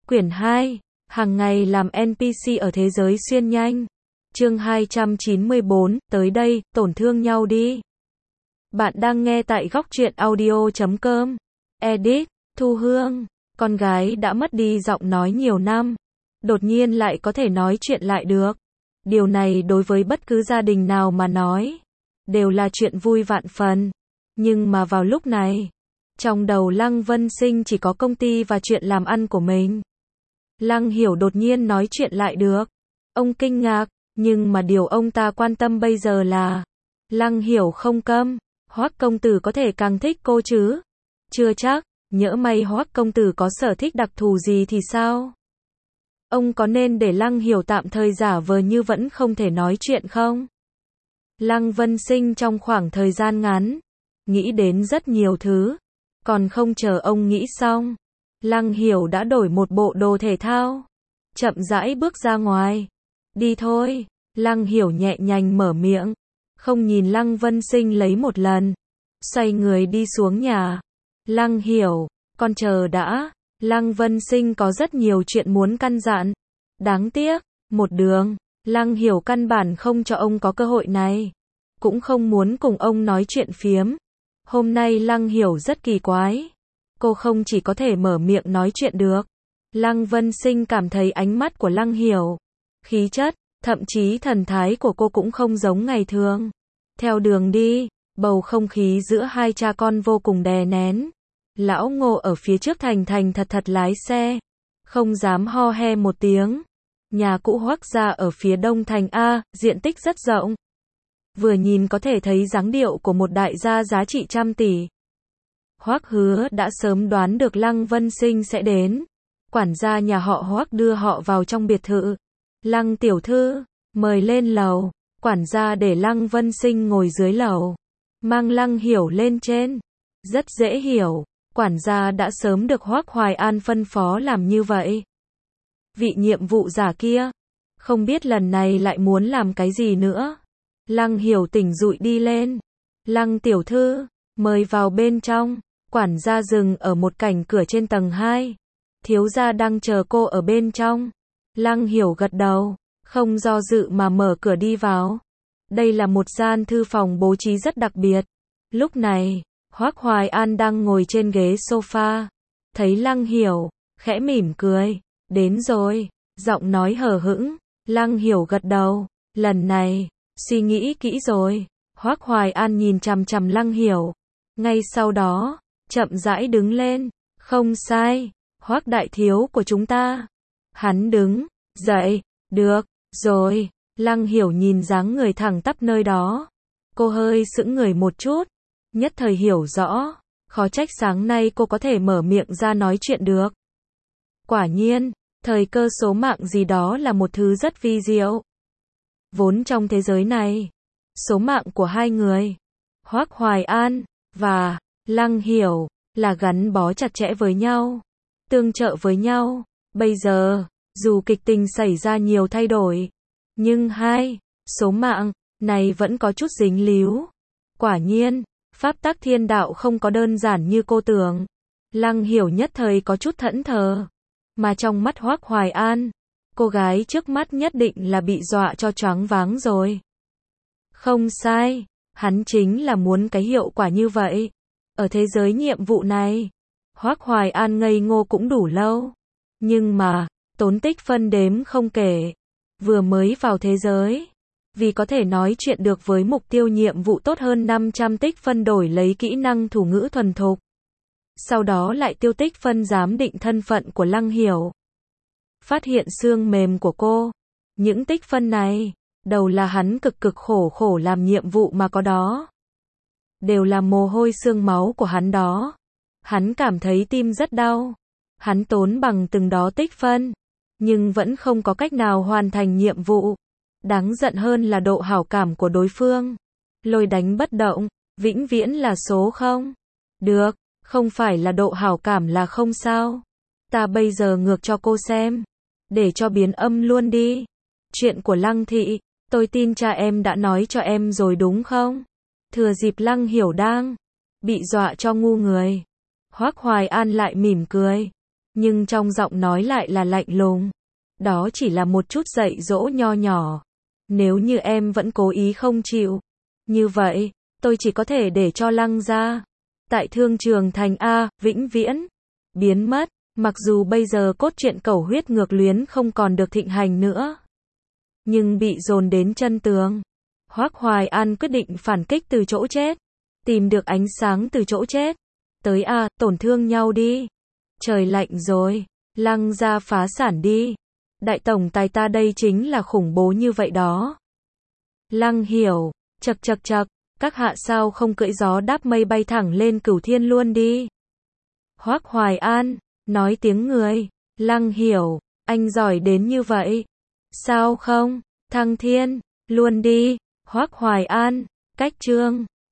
Quyển 2, hàng ngày làm NPC ở thế giới xuyên nhanh. Chương 294, tới đây, tổn thương nhau đi. Bạn đang nghe tại góc truyện audio.com. Edit, Thu Hương, con gái đã mất đi giọng nói nhiều năm, đột nhiên lại có thể nói chuyện lại được. Điều này đối với bất cứ gia đình nào mà nói, đều là chuyện vui vạn phần. Nhưng mà vào lúc này, trong đầu Lăng Vân Sinh chỉ có công ty và chuyện làm ăn của mình. Lăng Hiểu đột nhiên nói chuyện lại được. Ông kinh ngạc, nhưng mà điều ông ta quan tâm bây giờ là Lăng Hiểu không câm, Hoắc công tử có thể càng thích cô chứ? Chưa chắc, nhỡ may Hoắc công tử có sở thích đặc thù gì thì sao? Ông có nên để Lăng Hiểu tạm thời giả vờ như vẫn không thể nói chuyện không? Lăng Vân Sinh trong khoảng thời gian ngắn, nghĩ đến rất nhiều thứ, còn không chờ ông nghĩ xong, Lăng Hiểu đã đổi một bộ đồ thể thao, chậm rãi bước ra ngoài. Đi thôi, Lăng Hiểu nhẹ nhàng mở miệng, không nhìn Lăng Vân Sinh lấy một lần, xoay người đi xuống nhà. Lăng Hiểu, con chờ đã, Lăng Vân Sinh có rất nhiều chuyện muốn căn dặn. Đáng tiếc, một đường, Lăng Hiểu căn bản không cho ông có cơ hội này, cũng không muốn cùng ông nói chuyện phiếm. Hôm nay Lăng Hiểu rất kỳ quái, cô không chỉ có thể mở miệng nói chuyện được. Lăng Vân Sinh cảm thấy ánh mắt của Lăng Hiểu, khí chất, thậm chí thần thái của cô cũng không giống ngày thường. Theo đường đi, bầu không khí giữa hai cha con vô cùng đè nén. Lão Ngô ở phía trước thành thành thật thật lái xe, không dám ho he một tiếng. Nhà cũ Hoắc gia ở phía đông thành A, diện tích rất rộng. Vừa nhìn có thể thấy dáng điệu của một đại gia giá trị trăm tỷ. Hoắc Hứa đã sớm đoán được Lăng Vân Sinh sẽ đến. Quản gia nhà họ Hoắc đưa họ vào trong biệt thự. Lăng tiểu thư, mời lên lầu. Quản gia để Lăng Vân Sinh ngồi dưới lầu, mang Lăng Hiểu lên trên. Rất dễ hiểu, quản gia đã sớm được Hoắc Hoài An phân phó làm như vậy. Vị nhiệm vụ giả kia, không biết lần này lại muốn làm cái gì nữa. Lăng Hiểu tỉnh dụi đi lên. Lăng tiểu thư, mời vào bên trong. Quản gia dừng ở một cảnh cửa trên tầng 2. Thiếu gia đang chờ cô ở bên trong. Lăng Hiểu gật đầu, không do dự mà mở cửa đi vào. Đây là một gian thư phòng bố trí rất đặc biệt. Lúc này, Hoắc Hoài An đang ngồi trên ghế sofa. Thấy Lăng Hiểu, khẽ mỉm cười. Đến rồi, giọng nói hờ hững. Lăng Hiểu gật đầu. Lần này, suy nghĩ kỹ rồi. Hoắc Hoài An nhìn chằm chằm Lăng Hiểu. Ngay sau đó, chậm rãi đứng lên. Không sai, Hoắc đại thiếu của chúng ta. Hắn đứng dậy. Được rồi. Lăng Hiểu nhìn dáng người thẳng tắp nơi đó. Cô hơi sững người một chút. Nhất thời hiểu rõ. Khó trách sáng nay cô có thể mở miệng ra nói chuyện được. Quả nhiên, thời cơ số mạng gì đó là một thứ rất vi diệu. Vốn trong thế giới này, số mạng của hai người, Hoắc Hoài An và Lăng Hiểu, là gắn bó chặt chẽ với nhau, tương trợ với nhau. Bây giờ, dù kịch tình xảy ra nhiều thay đổi, nhưng hai số mạng này vẫn có chút dính líu. Quả nhiên, pháp tắc thiên đạo không có đơn giản như cô tưởng. Lăng Hiểu nhất thời có chút thẫn thờ. Mà trong mắt Hoắc Hoài An, cô gái trước mắt nhất định là bị dọa cho choáng váng rồi. Không sai, hắn chính là muốn cái hiệu quả như vậy. Ở thế giới nhiệm vụ này, Hoắc Hoài An ngây ngô cũng đủ lâu. Nhưng mà, tốn tích phân đếm không kể. Vừa mới vào thế giới, vì có thể nói chuyện được với mục tiêu nhiệm vụ tốt hơn 500 tích phân đổi lấy kỹ năng thủ ngữ thuần thục. Sau đó lại tiêu tích phân giám định thân phận của Lăng Hiểu. Phát hiện xương mềm của cô. Những tích phân này, đầu là hắn cực khổ làm nhiệm vụ mà có đó. Đều là mồ hôi xương máu của hắn đó. Hắn cảm thấy tim rất đau. Hắn tốn bằng từng đó tích phân, nhưng vẫn không có cách nào hoàn thành nhiệm vụ. Đáng giận hơn là độ hảo cảm của đối phương. Lôi đánh bất động, vĩnh viễn là số 0. Được, không phải là độ hảo cảm là không sao. Ta bây giờ ngược cho cô xem. Để cho biến âm luôn đi. Chuyện của Lăng thị, tôi tin cha em đã nói cho em rồi đúng không? Thừa dịp Lăng Hiểu đang bị dọa cho ngu người, Hoắc Hoài An lại mỉm cười. nhưng trong giọng nói lại là lạnh lùng. Đó chỉ là một chút dạy dỗ nho nhỏ. Nếu như em vẫn cố ý không chịu, như vậy, tôi chỉ có thể để cho Lăng gia tại Thương Trường Thành A, vĩnh viễn biến mất. Mặc dù bây giờ cốt truyện cầu huyết ngược luyến không còn được thịnh hành nữa, nhưng bị dồn đến chân tường, Hoắc Hoài An quyết định phản kích từ chỗ chết, tìm được ánh sáng từ chỗ chết. Tới a, tổn thương nhau đi. Trời lạnh rồi, Lăng gia phá sản đi. Đại tổng tài ta đây chính là khủng bố như vậy đó. Lăng Hiểu, chậc chậc chậc, các hạ sao không cưỡi gió đáp mây bay thẳng lên Cửu Thiên luôn đi. Hoắc Hoài An, nói tiếng người. Lăng Hiểu, anh giỏi đến như vậy. Sao không, thăng thiên, luôn đi. Hoắc Hoài An, cách chương.